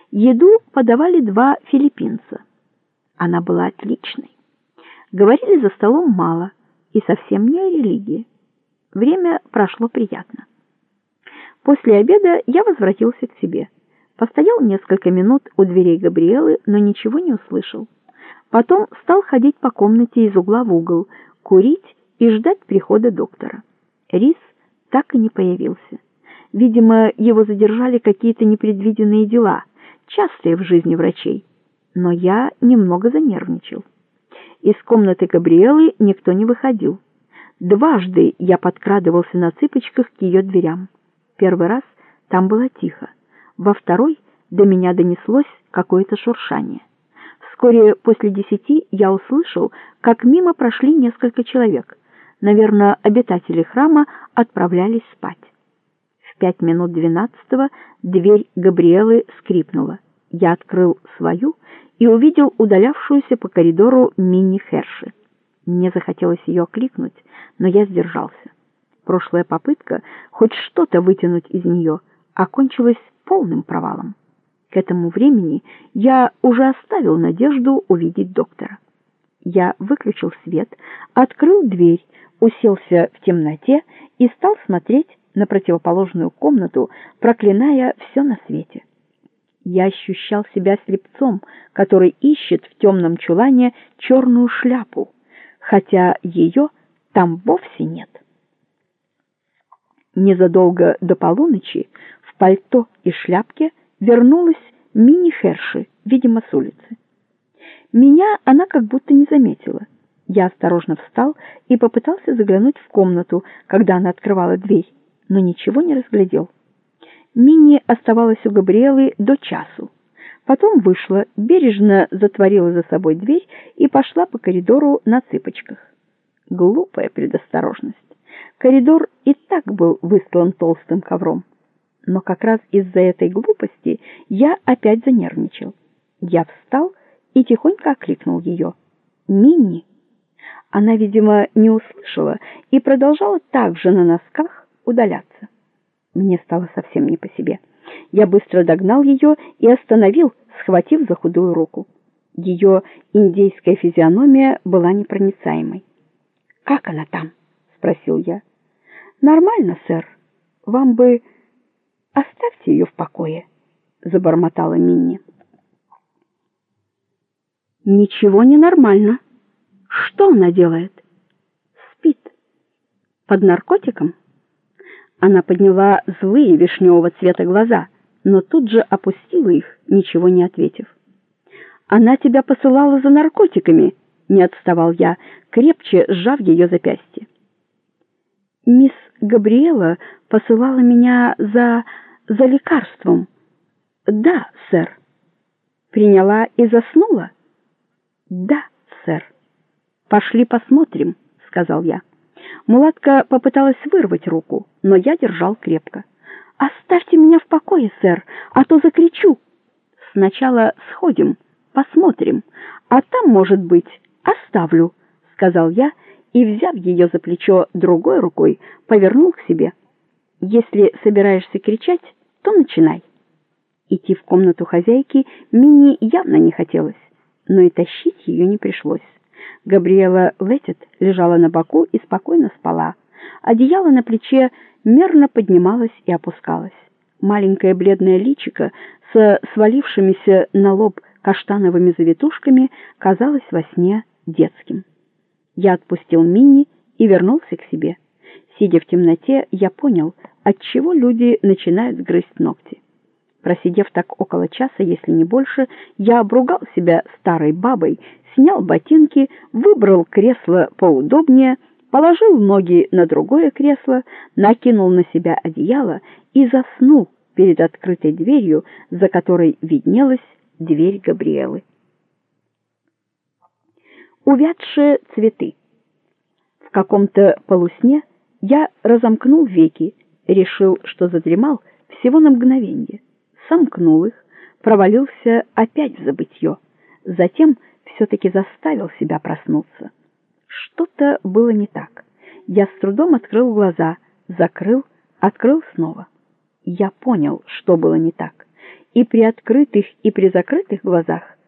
Еду подавали два филиппинца. Она была отличной. Говорили за столом мало и совсем не о религии. Время прошло приятно. После обеда я возвратился к себе. Постоял несколько минут у дверей Габриэлы, но ничего не услышал. Потом стал ходить по комнате из угла в угол, курить и ждать прихода доктора. Рис так и не появился. Видимо, его задержали какие-то непредвиденные дела, частые в жизни врачей. Но я немного занервничал. Из комнаты Габриэлы никто не выходил. Дважды я подкрадывался на цыпочках к ее дверям. Первый раз там было тихо. Во второй до меня донеслось какое-то шуршание. Вскоре после 10 я услышал, как мимо прошли несколько человек. Наверное, обитатели храма отправлялись спать. В 5 минут 12-го дверь Габриэлы скрипнула. Я открыл свою и увидел удалявшуюся по коридору Минни Херши. Мне захотелось ее окликнуть, но я сдержался. Прошлая попытка хоть что-то вытянуть из нее окончилась полным провалом. К этому времени я уже оставил надежду увидеть доктора. Я выключил свет, открыл дверь, уселся в темноте и стал смотреть на противоположную комнату, проклиная все на свете. Я ощущал себя слепцом, который ищет в темном чулане черную шляпу, хотя ее там вовсе нет. Незадолго до полуночи в пальто и шляпке вернулась Минни Херши, видимо, с улицы. Меня она как будто не заметила. Я осторожно встал и попытался заглянуть в комнату, когда она открывала дверь, но ничего не разглядел. Минни оставалась у Габриэлы до часу. Потом вышла, бережно затворила за собой дверь и пошла по коридору на цыпочках. Глупая предосторожность. Коридор и так был выстлан толстым ковром. Но как раз из-за этой глупости я опять занервничал. Я встал и тихонько окликнул ее. «Минни!» Она, видимо, не услышала и продолжала также на носках удаляться. Мне стало совсем не по себе. Я быстро догнал ее и остановил, схватив за худую руку. Ее индейская физиономия была непроницаемой. «Как она там?» — спросил я. «Нормально, сэр. Вам бы... оставьте ее в покое», — забормотала Минни. «Ничего не нормально. Что она делает?» «Спит. Под наркотиком?» Она подняла злые вишневого цвета глаза, но тут же опустила их, ничего не ответив. «Она тебя посылала за наркотиками», — не отставал я, крепче сжав ее запястье. «Мисс Габриэла посылала меня за лекарством». «Да, сэр». «Приняла и заснула?» «Да, сэр». «Пошли посмотрим», — сказал я. Мулатка попыталась вырвать руку, но я держал крепко. «Оставьте меня в покое, сэр, а то закричу». «Сначала сходим, посмотрим, а там, может быть, оставлю», — сказал я и, взяв ее за плечо другой рукой, повернул к себе. «Если собираешься кричать, то начинай». Идти в комнату хозяйки Минни явно не хотелось, но и тащить ее не пришлось. Габриэла Леттит лежала на боку и спокойно спала. Одеяло на плече мерно поднималось и опускалось. Маленькое бледное личико со свалившимися на лоб каштановыми завитушками казалось во сне детским. Я отпустил Минни и вернулся к себе. Сидя в темноте, я понял, отчего люди начинают грызть ногти. Просидев так около часа, если не больше, я обругал себя старой бабой, снял ботинки, выбрал кресло поудобнее, положил ноги на другое кресло, накинул на себя одеяло и заснул перед открытой дверью, за которой виднелась дверь Габриэлы. Увядшие цветы. В каком-то полусне я разомкнул веки, решил, что задремал всего на мгновенье. Сомкнул их, провалился опять в забытье. Затем все-таки заставил себя проснуться. Что-то было не так. Я с трудом открыл глаза, закрыл, открыл снова. Я понял, что было не так, и при открытых, и при закрытых глазах